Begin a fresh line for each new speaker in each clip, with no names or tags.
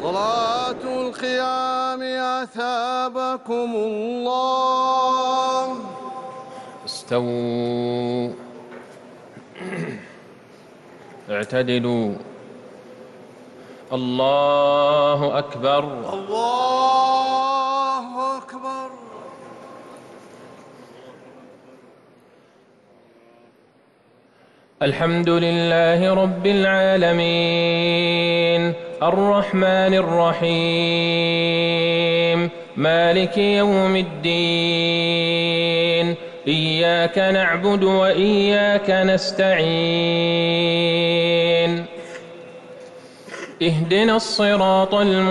صلاة القيام أثابكم الله.
استووا اعتدلوا. الله أكبر.
الله أكبر.
الحمد لله رب العالمين الرحمن الرحيم مالك يوم الدين إياك نعبد وإياك نستعين اهدنا الصراط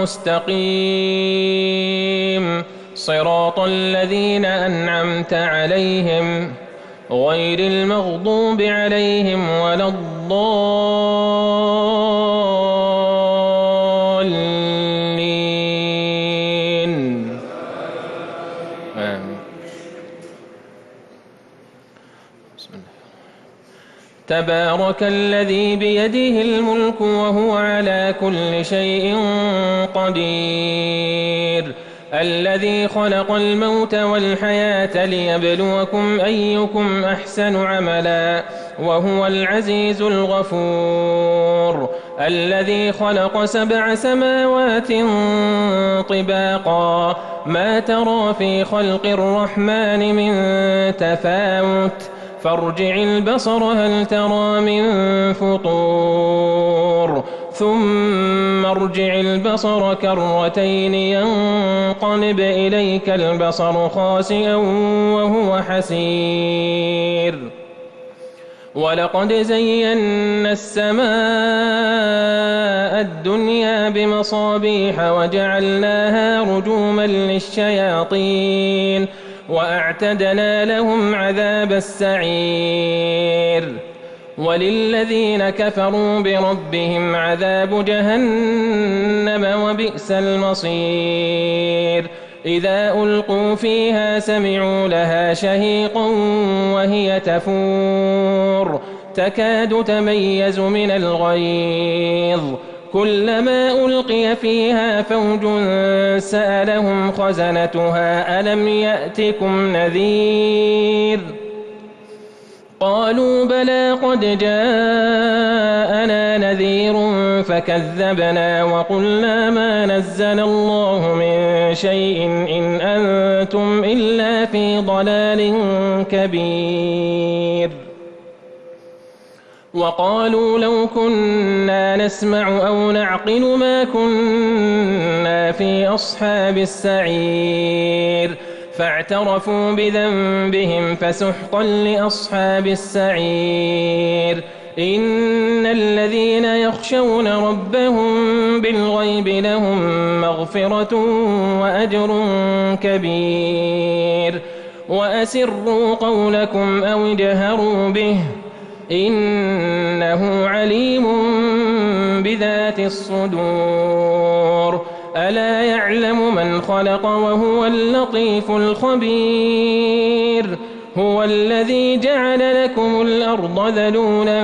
المستقيم صراط الذين أنعمت عليهم غير المغضوب عليهم ولا الضالين آمين. بسم الله. تبارك الذي بيده الملك وهو على كل شيء قدير الذي خلق الموت والحياة ليبلوكم أيكم أحسن عملا وهو العزيز الغفور الذي خلق 7 سماوات طباقا ما ترى في خلق الرحمن من تفاوت فارجع البصر هل ترى من فطور ثم ارجع البصر كرتين ينقلب إليك البصر خاسئا وهو حسير ولقد زينا السماء الدنيا بمصابيح وجعلناها رجوما للشياطين وأعتدنا لهم عذاب السعير وللذين كفروا بربهم عذاب جهنم وبئس المصير إذا ألقوا فيها سمعوا لها شهيقا وهي تفور تكاد تميز من الغيظ كلما ألقي فيها فوج سألهم خزنتها ألم يأتكم نذير قالوا بلى قد جاءنا نذير فكذبنا وقلنا ما نزل الله من شيء إن أنتم إلا في ضلال كبير وقالوا لو كنا نسمع أو نعقل ما كنا في أصحاب السعير فاعترفوا بذنبهم فسحقا لأصحاب السعير إن الذين يخشون ربهم بالغيب لهم مغفرة وأجر كبير وأسروا قولكم أو اجهروا به إنه عليم بذات الصدور ألا يعلم من خلق وهو اللطيف الخبير هو الذي جعل لكم الأرض ذلولا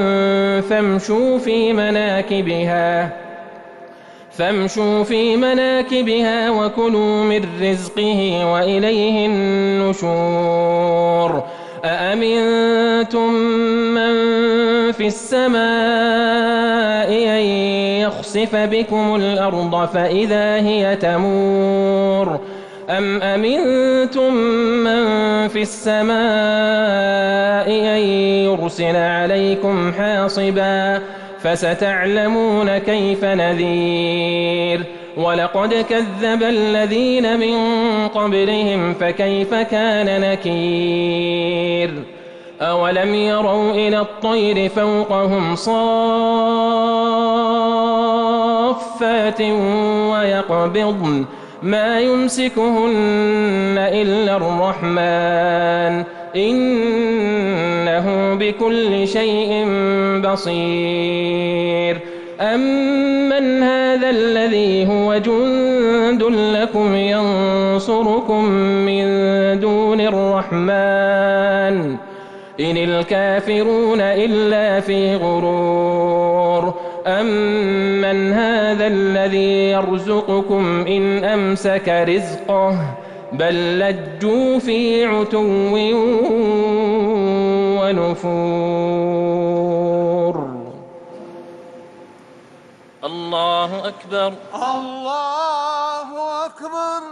فامشوا في مناكبها وكلوا من رزقه وإليه النشور أأمنتم من في السماء أن يخسف بكم الأرض فإذا هي تمور أم أمنتم من في السماء أن يرسل عليكم حاصبا فستعلمون كيف نذير ولقد كذب الذين من قبلهم فكيف كان نكير أولم يروا إلى الطير فوقهم صافات ويقبضن ما يمسكهن إلا الرحمن إنه بكل شيء بصير أمن هذا الذي هو جند لكم ينصركم من دون الرحمن إن الكافرون إلا في غرور أَمَّنْ هَذَا الَّذِي يَرْزُقُكُمْ إِنْ أَمْسَكَ رِزْقَهُ بَل لَّجُّوا فِي عُتُوٍّ ونفور. الله أكبر.
الله أكبر.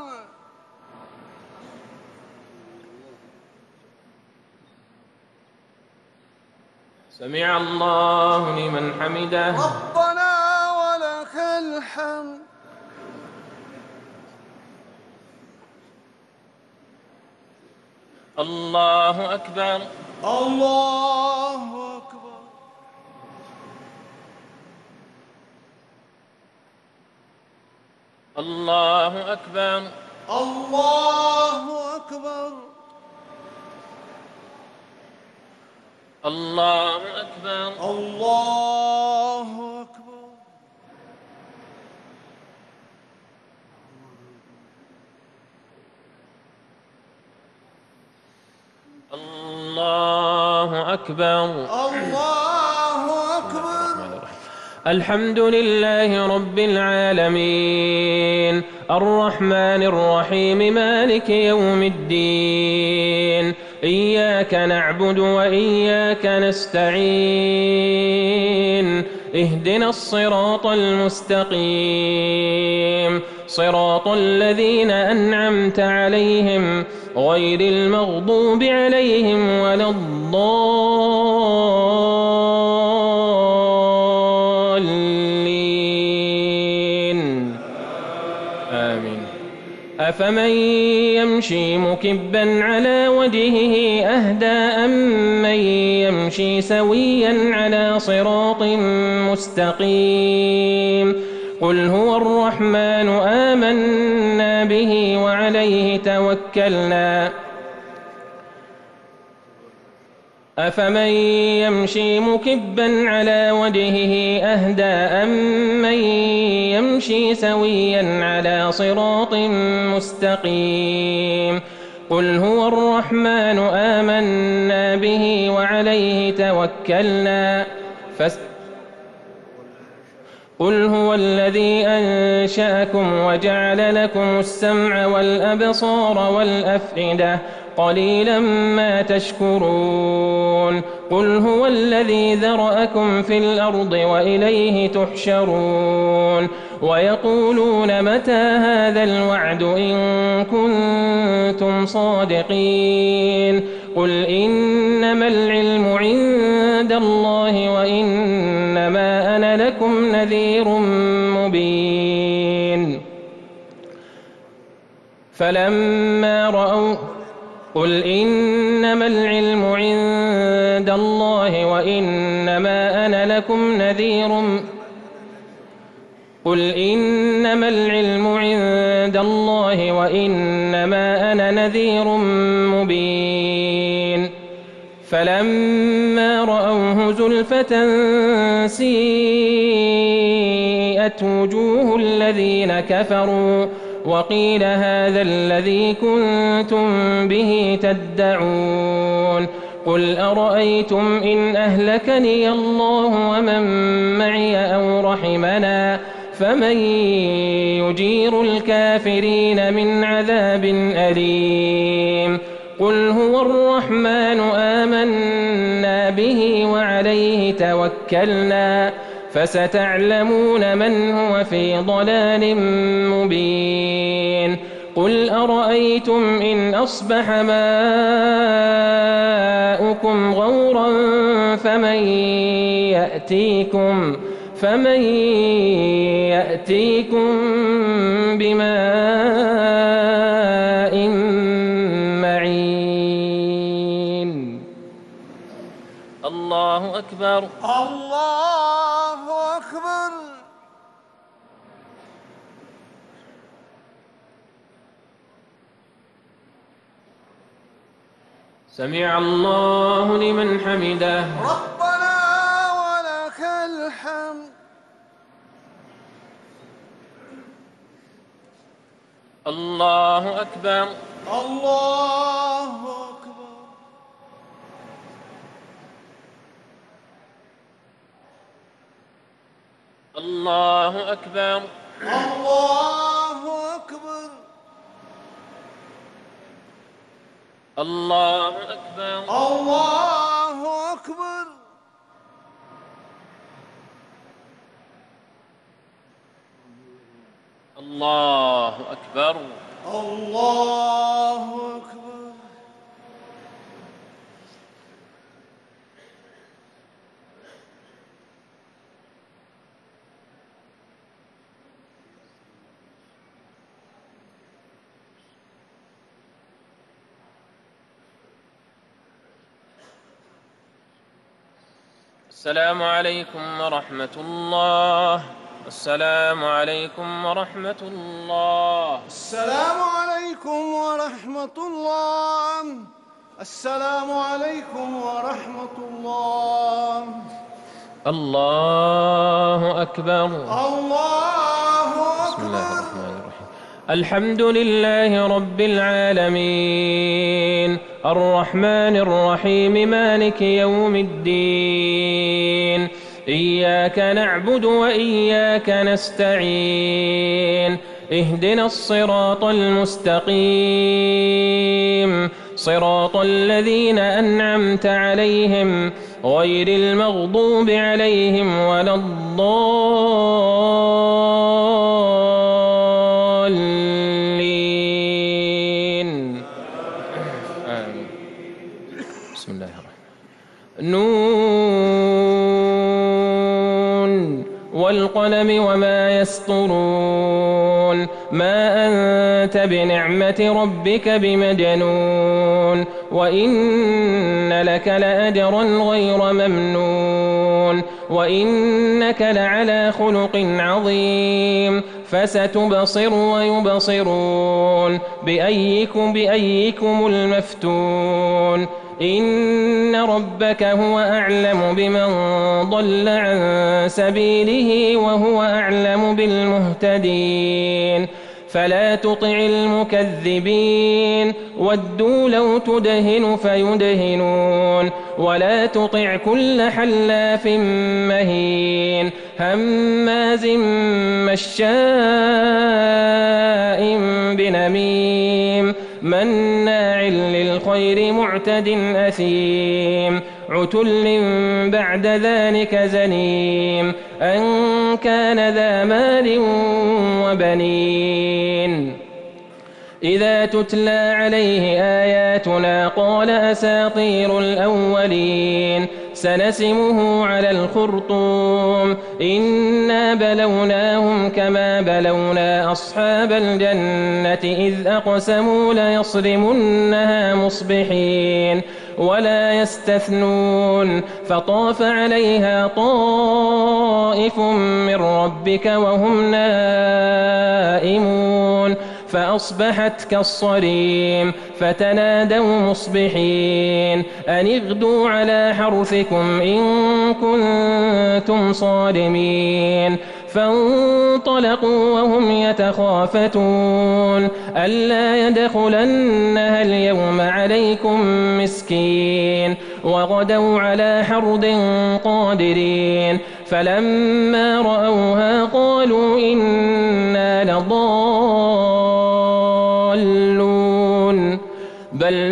سمع الله لمن حمده.
ربنا ولك الحمد.
الله أكبر.
الله أكبر.
الله أكبر.
الله أكبر.
الله أكبر.
الله أكبر.
الله أكبر.
الله أكبر.
الحمد لله رب العالمين الرحمن الرحيم مالك يوم الدين إياك نعبد وإياك نستعين اهدنا الصراط المستقيم صراط الذين أنعمت عليهم غير المغضوب عليهم ولا الضالين آمين. أفمن يمشي مكبا على وجهه أهدى أمن يمشي سويا على صراط مستقيم قل هو الرحمن آمنا به وعليه توكلنا أفمن يمشي مكبا على وجهه أهدى أمن يمشي سويا على صراط مستقيم قل هو الرحمن آمنا به وعليه توكلنا قل هو الذي أنشأكم وجعل لكم السمع والأبصار والأفئدة قليلا ما تشكرون قل هو الذي ذرأكم في الأرض وإليه تحشرون ويقولون متى هذا الوعد إن كنتم صادقين قل إنما العلم عند الله وإنما أنا لكم نذير مبين فلما رأوا قل إنما العلم عند الله وإنما أنا لكم نذير قل إنما العلم عند الله وإنما أنا نذير مبين فلما رأوه زلفة سيئت وجوه الذين كفروا وقيل هذا الذي كنتم به تدعون قل أرأيتم إن أهلكني الله ومن معي أو رحمنا فمن يجير الكافرين من عذاب أليم قل هو الرحمن آمنا به وعليه توكلنا فستعلمون من هو في ضلال مبين قل أرأيتم إن أصبح ماؤكم غورا فمن يأتيكم بماء معين الله أكبر.
الله أكبر.
سمع الله لمن حمده.
ربنا ولك الحمد.
الله أكبر.
الله أكبر.
الله أكبر.
الله أكبر.
الله أكبر.
الله أكبر.
الله أكبر.
الله أكبر.
السلام عليكم ورحمة الله. السلام عليكم ورحمة الله.
السلام عليكم ورحمة الله. السلام عليكم ورحمة الله.
الله أكبر.
الله
بسم الله
أكبر.
الرحمن الرحيم. الحمد لله رب العالمين الرحمن الرحيم مالك يوم الدين إياك نعبد وإياك نستعين اهدنا الصراط المستقيم صراط الذين أنعمت عليهم غير المغضوب عليهم ولا الضالين آمين. بسم الله الرحمن الرحيم. نون والقلم وما يسطرون ما أنت بنعمة ربك بمجنون وإن لك لأجرا غير ممنون وإنك لعلى خلق عظيم فستبصر ويبصرون بأيكم المفتون إن ربك هو أعلم بمن ضل عن سبيله وهو أعلم بالمهتدين فلا تطع المكذبين ودوا لو تدهن فيدهنون ولا تطع كل حلاف مهين هماز مشاء بنميم مناع للخير معتد أثيم عتل بعد ذلك زنيم أن كان ذا مال وبنين إذا تتلى عليه آياتنا قال أساطير الأولين سنسمه على الخرطوم إنا بلوناهم كما بلونا أصحاب الجنة إذ أقسموا ليصرمنها مصبحين ولا يستثنون فطاف عليها طائف من ربك وهم نائمون فأصبحت كالصريم فتنادوا مصبحين أن اغدوا على حرثكم إن كنتم صارمين فانطلقوا وهم يتخافتون ألا يدخلنها اليوم عليكم مسكين وغدوا على حرد قادرين فلما رأوها قالوا إنا لضالون بل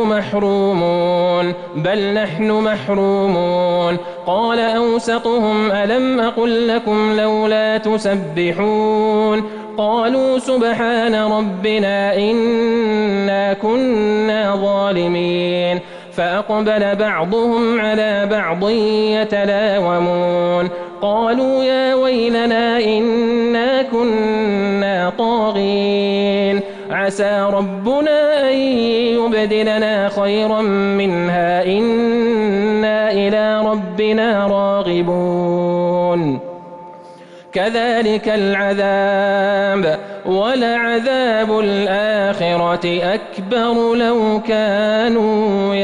نحن محرومون قال أوسطهم ألم أقل لكم لولا تسبحون قالوا سبحان ربنا إنا كنا ظالمين فأقبل بعضهم على بعض يتلاومون قالوا يا ويلنا إنا كنا طاغين عسى ربنا أن يبدلنا خيرا منها إنا إلى ربنا راغبون كذلك العذاب ولعذاب الآخرة أكبر لو كانوا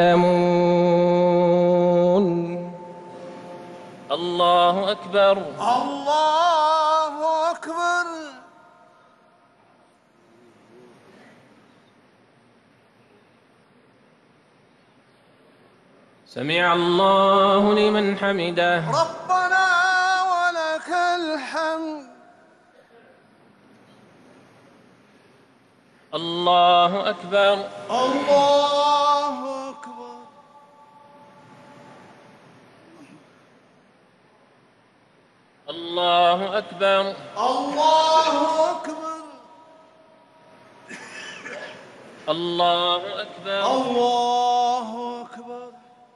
يعلمون. الله أكبر.
الله أكبر.
سمع الله لمن حمده.
ربنا ولك
الله أكبر.
الله أكبر.
الله أكبر.
الله أكبر.
الله أكبر.
الله أكبر.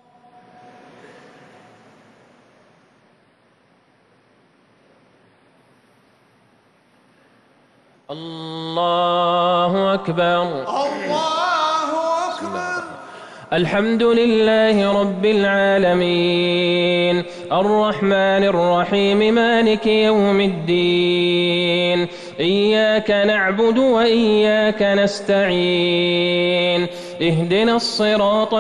الله أكبر.
الله أكبر.
الحمد لله رب العالمين الرحمن الرحيم مالك يوم الدين إياك نعبد وإياك نستعين اهدنا الصراط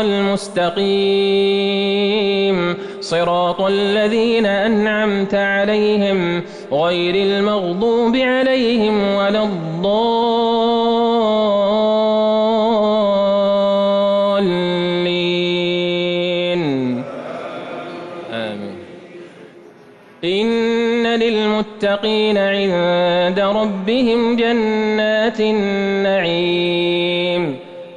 المستقيم صراط الذين أنعمت عليهم غير المغضوب عليهم ولا الضالين آمين. إن للمتقين عند ربهم جنات النعيم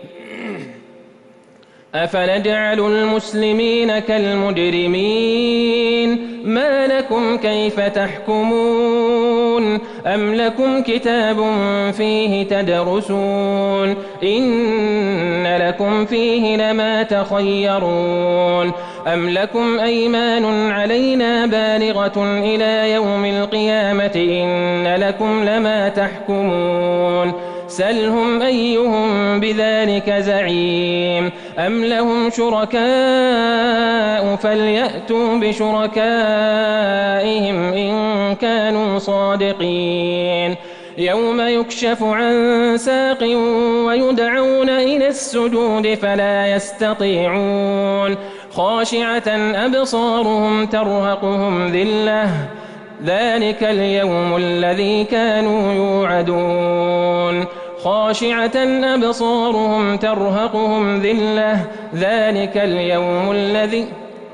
أفنجعل المسلمين كالمجرمين ما لكم كيف تحكمون أم لكم كتاب فيه تدرسون إن لكم فيه لما تخيرون أم لكم أيمان علينا بالغة إلى يوم القيامة إن لكم لما تحكمون سلهم أيهم بذلك زعيم أم لهم شركاء فليأتوا بشركائهم إن كانوا صادقين يوم يكشف عن ساق ويدعون إلى السجود فلا يستطيعون خاشعة أبصارهم ترهقهم ذلة ذلك اليوم الذي كانوا يوعدون خاشعة أبصارهم ترهقهم ذلة ذلك اليوم الذي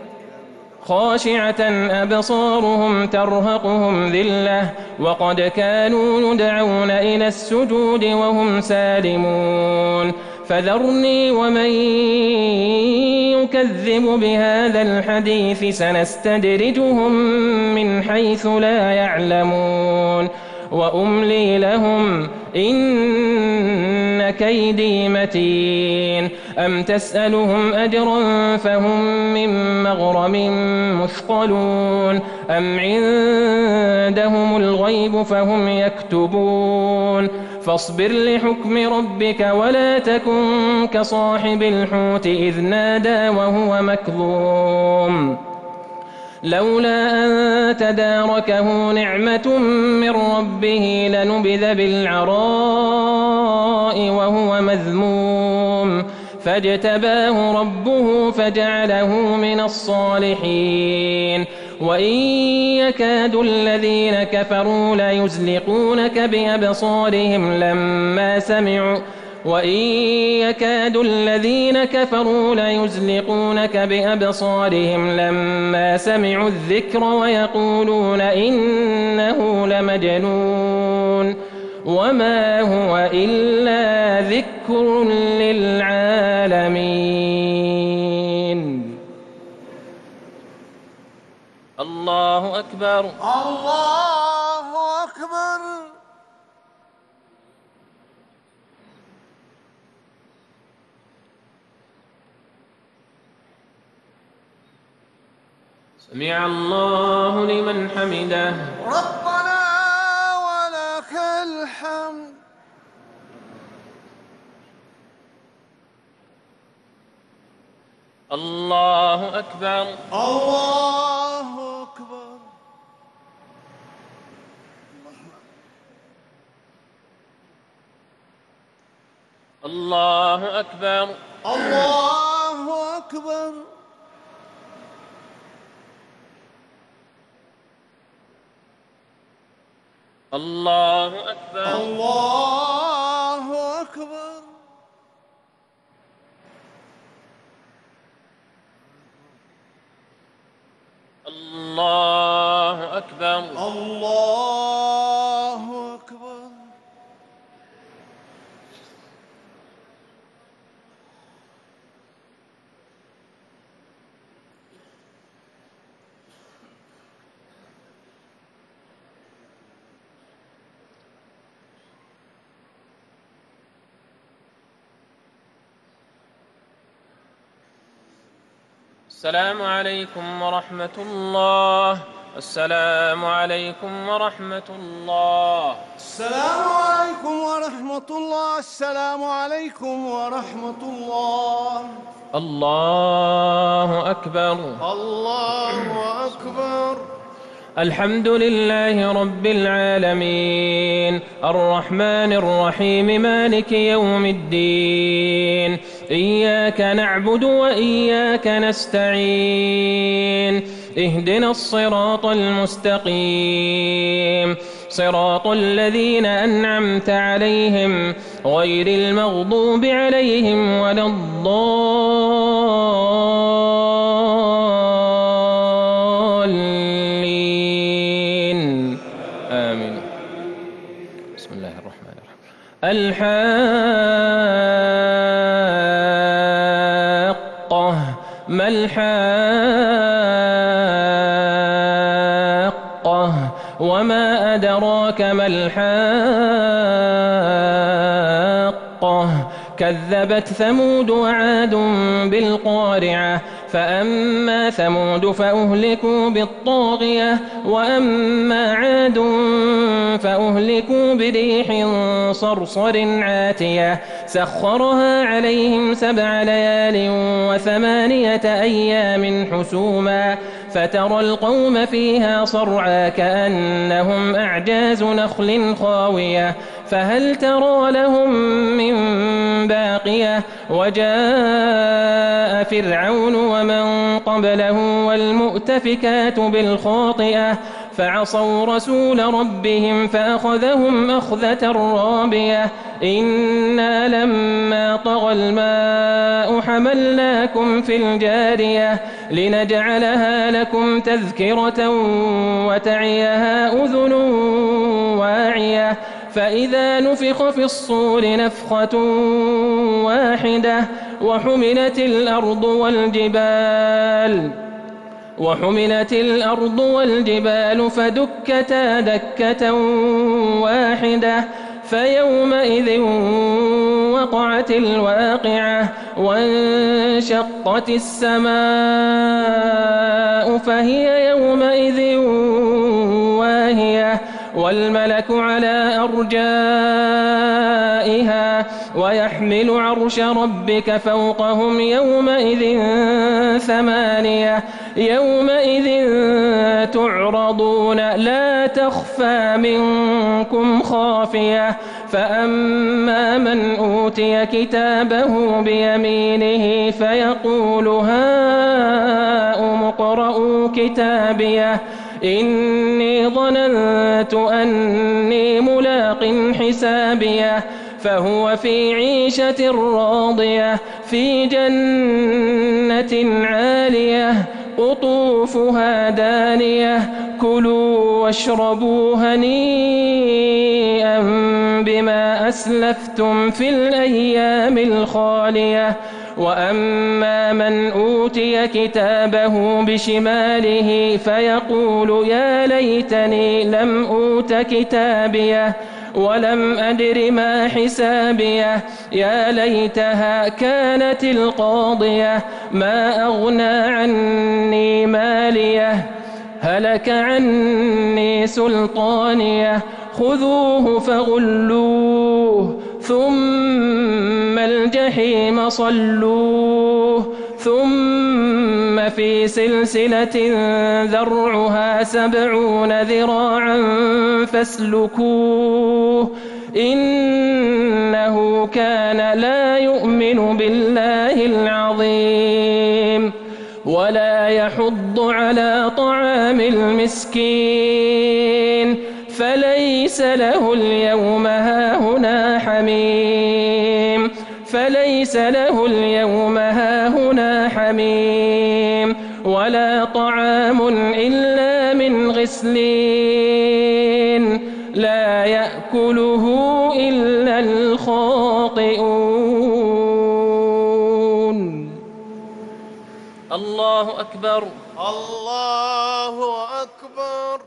خاشعة أبصارهم ترهقهم ذلة وقد كانوا يدعون إلى السجود وهم سالمون فذرني ومن يكذب بهذا الحديث سنستدرجهم من حيث لا يعلمون وأملي لهم إن كيدي متين أم تسألهم أجرا فهم من مغرم مثقلون أم عندهم الغيب فهم يكتبون فاصبر لحكم ربك ولا تكن كصاحب الحوت إذ نادى وهو مكظوم لولا أن تداركه نعمة من ربه لنبذ بالعراء وهو مذموم فاجتباه ربه فجعله من الصالحين وإن يكاد الذين كفروا ليزلقونك بأبصارهم لما سمعوا الذكر ويقولون إنه لمجنون وما هو إلا ذكر للعالمين. الله أكبر.
الله أكبر.
سمع الله لمن حمده.
ربنا ولك الحمد.
الله أكبر.
الله أكبر.
الله أكبر.
الله أكبر.
الله أكبر.
الله أكبر.
الله أكبر.
الله أكبر.
السلام عليكم ورحمة الله. السلام عليكم ورحمة الله.
السلام عليكم ورحمة الله. السلام عليكم ورحمة الله.
الله أكبر.
الله أكبر.
الحمد لله رب العالمين الرحمن الرحيم مالك يوم الدين إياك نعبد وإياك نستعين اهدنا الصراط المستقيم صراط الذين أنعمت عليهم غير المغضوب عليهم ولا الضالين آمين. بسم الله الرحمن الرحيم. الحاقة ما الحاقة وما أدراك ما الحاقة كذبت ثمود وعاد بالقارعة فأما ثمود فأهلكوا بالطاغية وأما عاد فأهلكوا بريح صرصر عاتية سخرها عليهم 7 ليال و8 أيام حسوما فترى القوم فيها صرعى كأنهم أعجاز نخل خاوية فهل ترى لهم من باقية وجاء فرعون ومن قبله والمؤتفكات بالخاطئة فعصوا رسول ربهم فأخذهم أخذة رابية إنا لما طغى الماء حملناكم في الجارية لنجعلها لكم تذكرة وتعيها أذن واعية فإذا نفخ في الصور نفخة واحدة وحملت الأرض والجبال فدكتا دكة واحدة فيومئذ وقعت الواقعة وانشقت السماء فهي يومئذ واهية والملك على أرجائها ويحمل عرش ربك فوقهم يومئذ 8 يومئذ تعرضون لا تخفى منكم خافية فأما من أوتي كتابه بيمينه فيقول هاؤم اقرءوا كتابيه إني ظننت أني ملاق حسابيه فهو في عيشة راضية في جنة عالية قطوفها دانية كلوا واشربوا هنيئا بما أسلفتم في الأيام الخالية وأما من أوتي كتابه بشماله فيقول يا ليتني لم أوت كتابيه ولم أدر ما حسابيه يا ليتها كانت القاضية ما أغنى عني ماليه هلك عني سلطانيه خذوه فغلوه ثم الجحيم صلوه ثم في سلسلة ذرعها 70 ذراعا فاسلكوه إنه كان لا يؤمن بالله العظيم ولا يحض على طعام المسكين فليس له اليوم هاهنا حميم ولا طعام إلا من غسلين لا يأكله إلا الخاطئون. الله أكبر.
الله أكبر.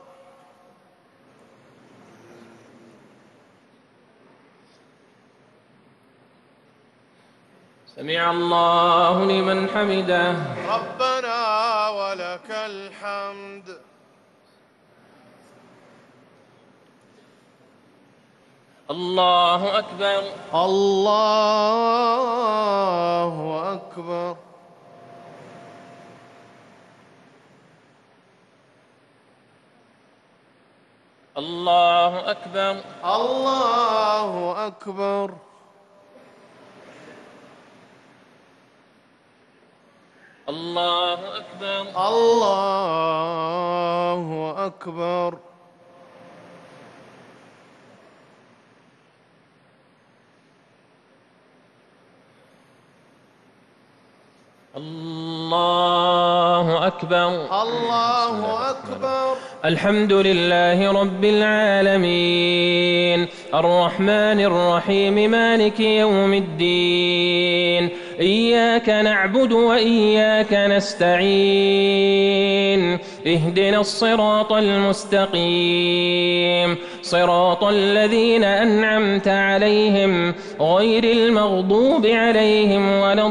سمع الله لمن حمده.
ربنا ولك الحمد.
الله أكبر.
الله أكبر.
الله أكبر.
الله أكبر.
الله أكبر.
الله أكبر.
الله أكبر.
الله أكبر.
الحمد لله رب العالمين الرحمن الرحيم مالك يوم الدين إياك نعبد وإياك نستعين اهدنا الصراط المستقيم صراط الذين أنعمت عليهم غير المغضوب عليهم ولا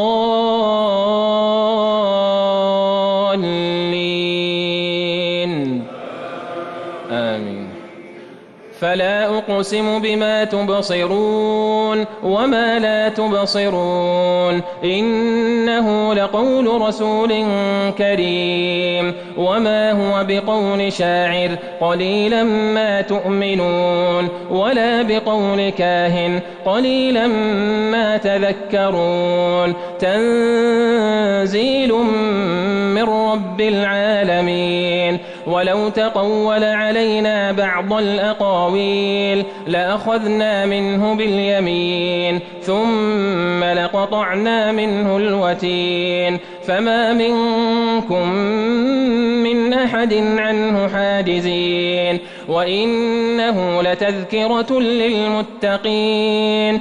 الضالين آمين. فلا أقسم بما تبصرون وما لا تبصرون إنه لقول رسول كريم وما هو بقول شاعر قليلا ما تؤمنون ولا بقول كاهن قليلا ما تذكرون تنزيل من رب العالمين. ولو تقول علينا بعض الأقاويل لأخذنا منه باليمين ثم لقطعنا منه الوتين فما منكم من أحد عنه حاجزين. وإنه لتذكرة للمتقين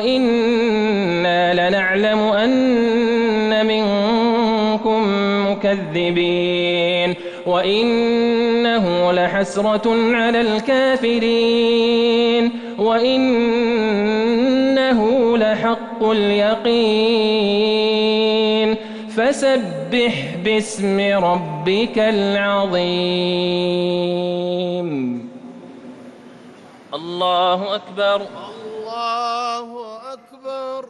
وإنا لنعلم أن منكم مكذبين وإنه لحسرة على الكافرين وإنه لحق اليقين. فسبح باسم ربك العظيم. الله أكبر.
الله أكبر.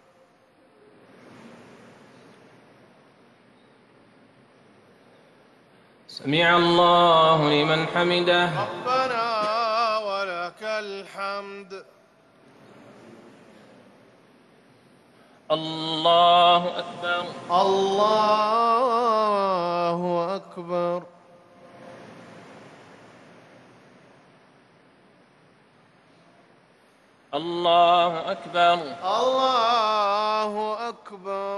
سمع الله لمن حمده.
ربنا ولك الحمد.
الله أكبر.
الله أكبر.
الله أكبر.
الله أكبر.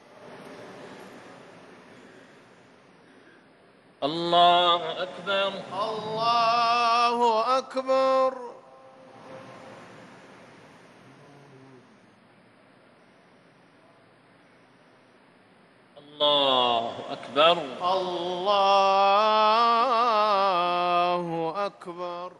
الله أكبر.
الله أكبر.
الله أكبر.
الله أكبر.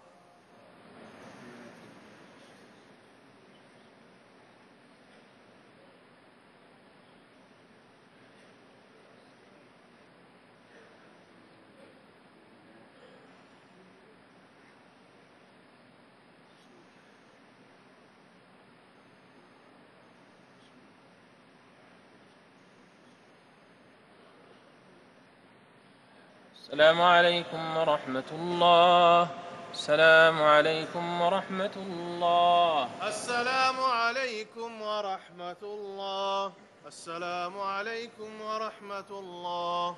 السلام عليكم ورحمة الله. السلام عليكم ورحمة الله.
السلام عليكم ورحمة الله. السلام عليكم ورحمة الله.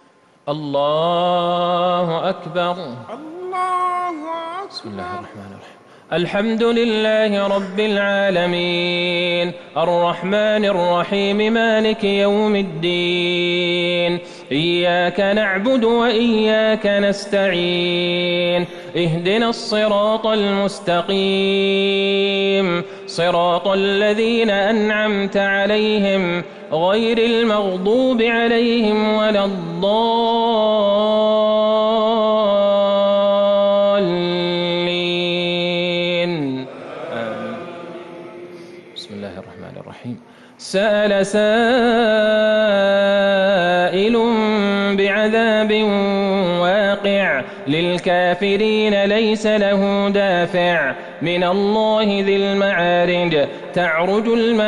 الله أكبر.
الله أكبر.
بسم الله الرحمن الرحيم. الحمد لله رب العالمين الرحمن الرحيم مالك يوم الدين إياك نعبد وإياك نستعين اهدنا الصراط المستقيم صراط الذين أنعمت عليهم غير المغضوب عليهم ولا الضالين آمين. بسم الله الرحمن الرحيم. سأل سائل بعذاب للكافرين ليس له دافع من الله ذي المعارج تعرج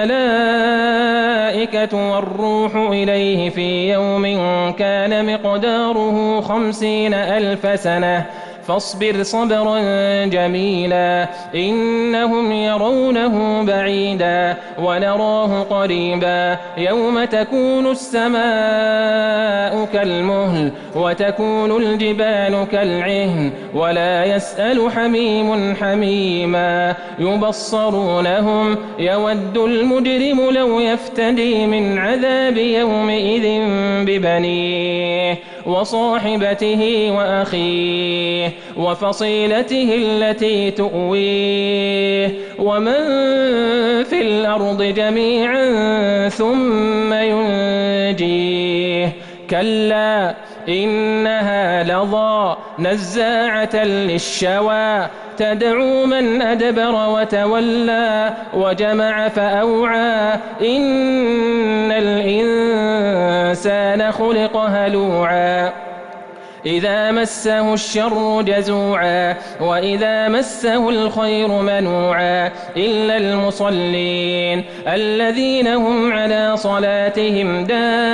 الملائكة والروح إليه في يوم كان مقداره 50,000 سنة فاصبر صبرا جميلا إنهم يرونه بعيدا ونراه قريبا يوم تكون السماء كالمهل وتكون الجبال كالعهن ولا يسأل حميم حميما يبصرونهم يود المجرم لو يفتدي من عذاب يومئذ ببنيه وصاحبته وأخيه وفصيلته التي تؤويه ومن في الأرض جميعا ثم ينجيه كلا إنها لظى نزاعة للشوى تدعو من أدبر وتولى وجمع فأوعى إن الإنسان خلق هلوعا إذا مسه الشر جزوعا وإذا مسه الخير منوعا إلا المصلين الذين هم على صلاتهم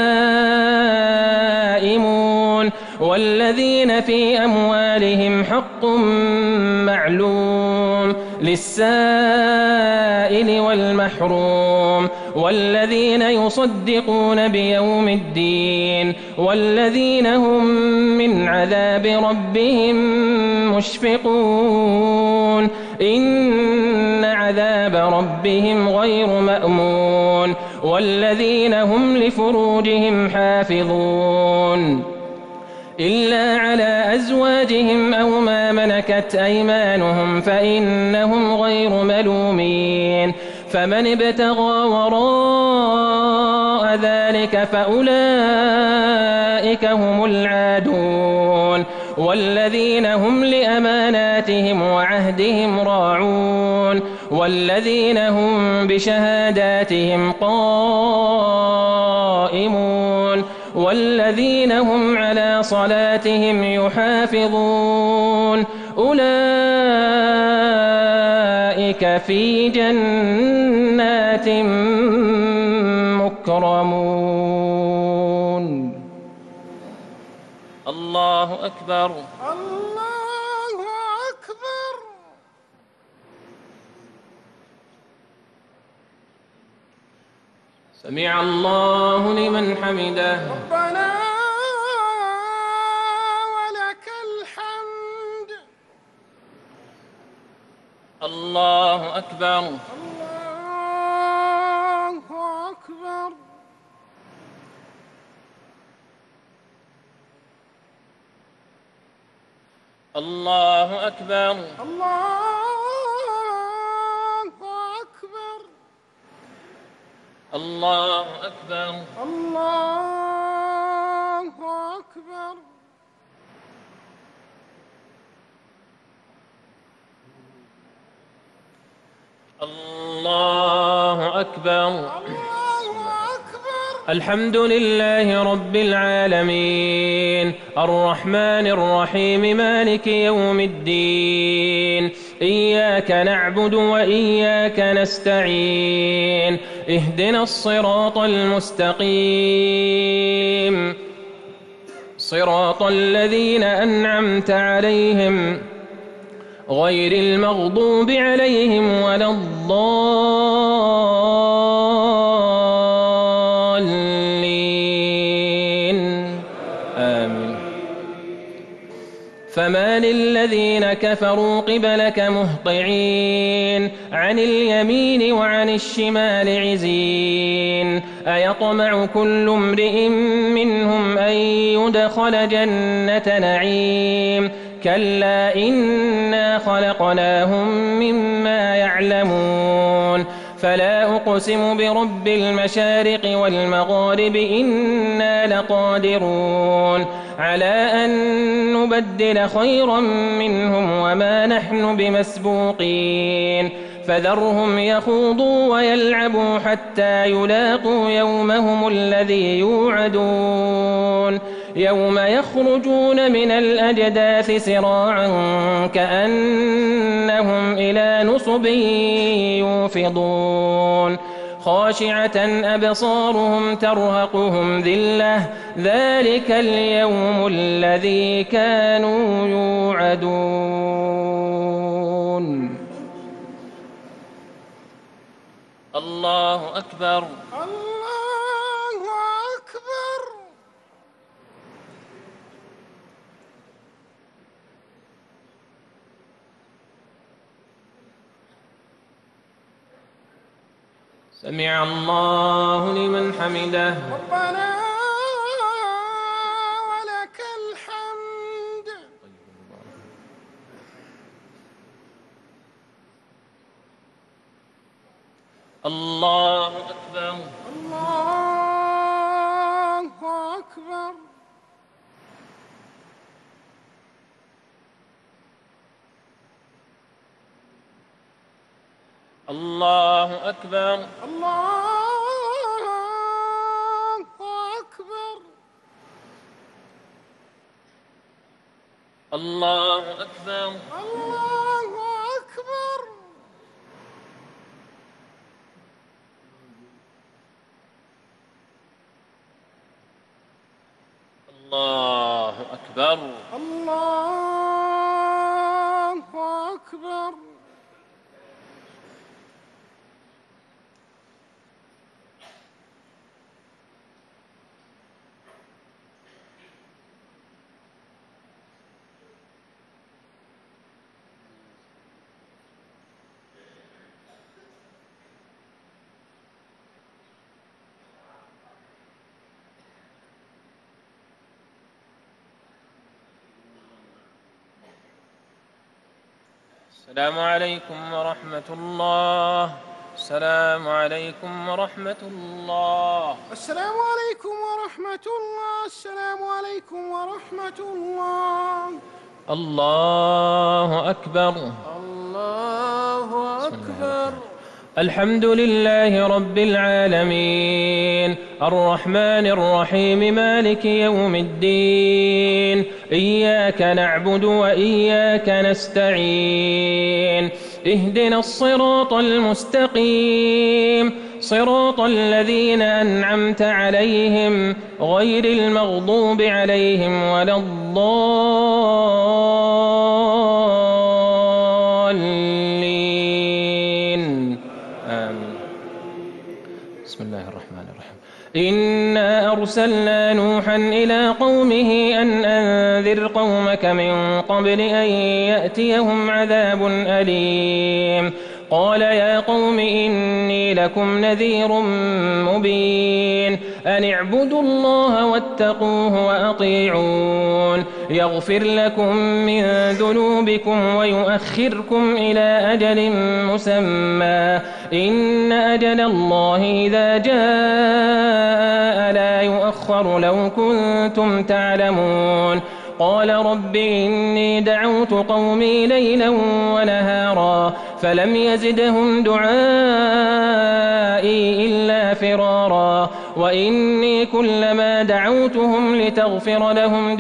دائمون والذين في أموالهم حق معلوم للسائل والمحروم والذين يصدقون بيوم الدين والذين هم من عذاب ربهم مشفقون إن عذاب ربهم غير مأمون والذين هم لفروجهم حافظون إلا على أزواجهم أو ما ملكت أيمانهم فإنهم غير ملومين فمن ابتغى وراء ذلك فأولئك هم العادون والذين هم لأماناتهم وعهدهم راعون والذين هم بشهاداتهم قائمون والذين هم على صلاتهم يحافظون أولئك في جنات مكرمون الله أكبر
الله أكبر.
سمع الله لمن حمده
ربنا ولك الحمد.
الله أكبر
الله أكبر.
الله أكبر
الله أكبر.
الله أكبر
الله أكبر.
الله أكبر.
الله أكبر.
الحمد لله رب العالمين الرحمن الرحيم مالك يوم الدين إياك نعبد وإياك نستعين اهدنا الصراط المستقيم صراط الذين أنعمت عليهم غير المغضوب عليهم ولا الضالين آمين. فما للذين كفروا قبلك مهطعين عن اليمين وعن الشمال عزين أيطمع كل امرئ منهم أن يدخل جنة نعيم كلا إنا خلقناهم مما يعلمون فلا أقسم برب المشارق والمغارب إنا لقادرون على أن نبدل خيرا منهم وما نحن بمسبوقين فذرهم يخوضوا ويلعبوا حتى يلاقوا يومهم الذي يوعدون يوم يخرجون من الأجداث سراعا كأنهم إلى نصب يوفضون خاشعة أبصارهم ترهقهم ذلة ذلك اليوم الذي كانوا يوعدون. الله أكبر.
الله أكبر.
سمع الله لمن حمده.
ربنا ولك الحمد.
الله أكبر.
الله أكبر.
الله أكبر.
الله أكبر.
الله أكبر.
الله أكبر.
الله أكبر.
الله أكبر.
السلام عليكم ورحمة الله. السلام عليكم ورحمة الله.
السلام عليكم ورحمة الله. السلام عليكم ورحمة الله.
الله أكبر.
الله أكبر.
الحمد لله رب العالمين الرحمن الرحيم مالك يوم الدين إياك نعبد وإياك نستعين اهدنا الصراط المستقيم صراط الذين أنعمت عليهم غير المغضوب عليهم ولا الضالين آمين. بسم الله الرحمن الرحيم. إنا أرسلنا نوحا إلى قومه أن أنذر قومك من قبل أن يأتيهم عذاب أليم قال يا قوم إني لكم نذير مبين أن اعبدوا الله واتقوه وأطيعون يغفر لكم من ذنوبكم ويؤخركم إلى أجل مسمى إن أجل الله إذا جاء لا يؤخر لو كنتم تعلمون قال رب إني دعوت قومي ليلا ونهارا فلم يزدهم دعائي إلا فرارا وإني كلما دعوتهم لتغفر لهم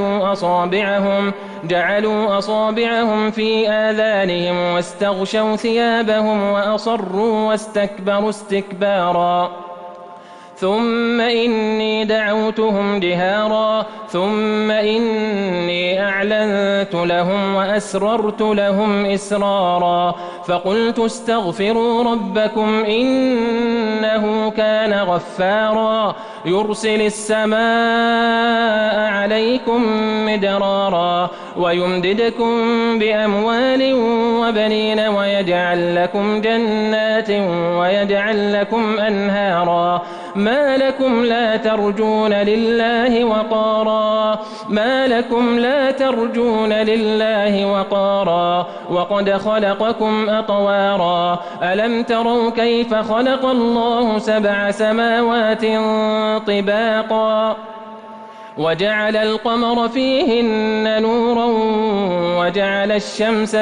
جعلوا أصابعهم في آذانهم واستغشوا ثيابهم وأصروا واستكبروا استكبارا ثم إني دعوتهم جهارا ثم إني أعلنت لهم وأسررت لهم إسرارا فقلت استغفروا ربكم إنه كان غفارا يرسل السماء عليكم مدرارا ويمددكم بأموال وبنين ويجعل لكم جنات ويجعل لكم أنهارا ما لكم لا ترجون لله وقارا وقد خلقكم أطوارا ألم تروا كيف خلق الله 7 سماوات طباقا وجعل القمر فيهن نورا وجعل الشمس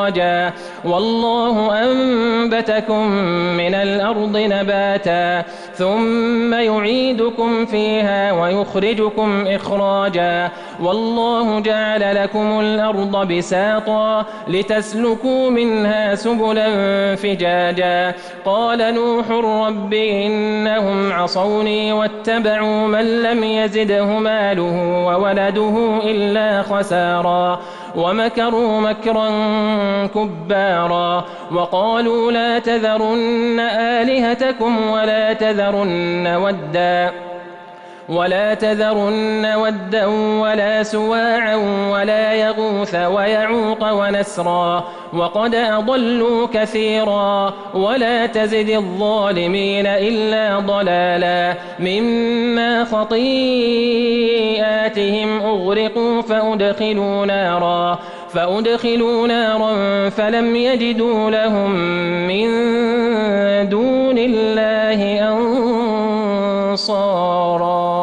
سراجا والله أنبتكم من الأرض نباتا ثم يعيدكم فيها ويخرجكم إخراجا والله جعل لكم الأرض بساطا لتسلكوا منها سبلا فجاجا قال نوح رب إنهم عصوني واتبعوا من لم يزده ماله وولده إلا خسارا ومكروا مكرا كبارا وقالوا لا تذرن آلهتكم ولا تذرن ودا ولا سواعا ولا يغوث ويعوق ونسرا وقد أضلوا كثيرا ولا تزد الظالمين إلا ضلالا مما خطيئاتهم أغرقوا فأدخلوا نارا فلم يجدوا لهم من دون الله أنصارا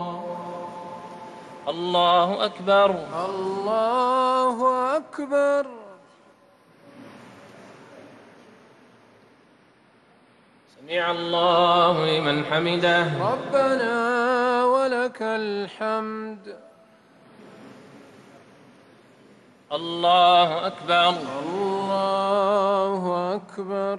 الله أكبر
الله أكبر.
سمع الله لمن حمده.
ربنا ولك الحمد.
الله أكبر.
الله أكبر.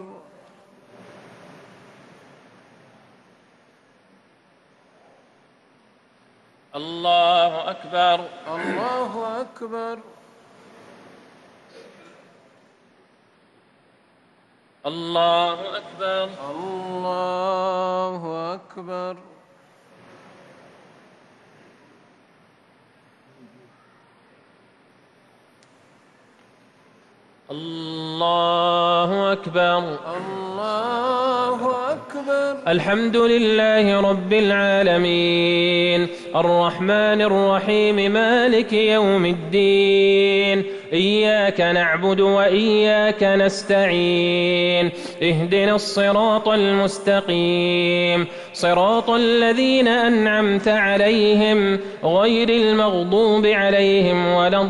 الله أكبر.
الله أكبر.
الله أكبر.
الله أكبر.
الله أكبر.
الله أكبر.
الحمد لله رب العالمين الرحمن الرحيم مالك يوم الدين إياك نعبد وإياك نستعين اهدنا الصراط المستقيم صراط الذين أنعمت عليهم غير المغضوب عليهم ولا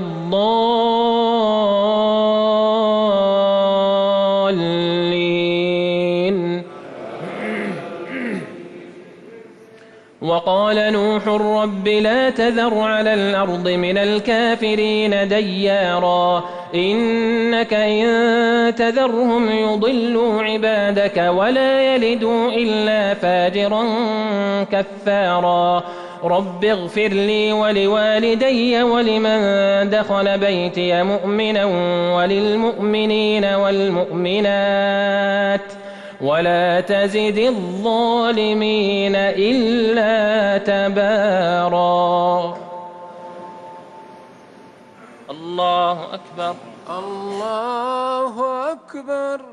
الضالين. وقال نوح رب لا تذر على الأرض من الكافرين ديارا إنك إن تذرهم يضلوا عبادك ولا يلدوا إلا فاجرا كفارا رب اغفر لي ولوالدي ولمن دخل بيتي مؤمنا وللمؤمنين والمؤمنات ولا تزد الظالمين إلا تبارا. الله أكبر.
الله أكبر.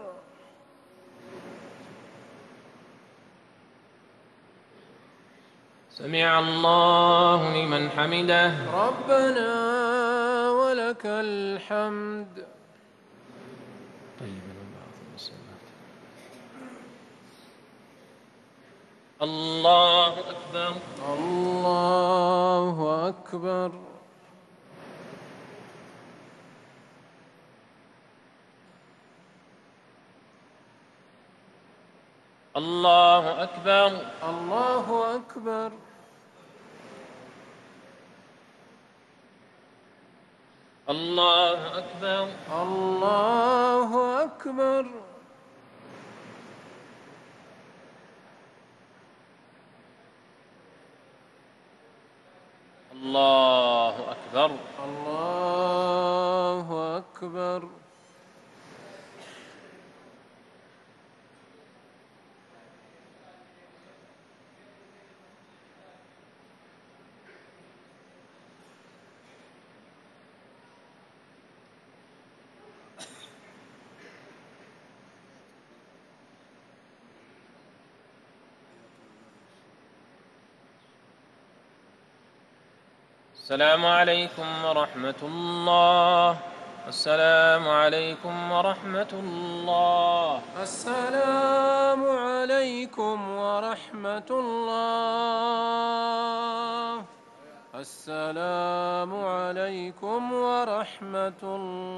سمع الله لمن حمده.
ربنا ولك الحمد.
الله أكبر.
الله أكبر.
الله أكبر.
الله أكبر.
الله أكبر.
الله أكبر.
الله أكبر.
الله أكبر.
السلام عليكم ورحمة الله. السلام عليكم ورحمة الله.
السلام عليكم ورحمة الله. السلام عليكم ورحمة الله.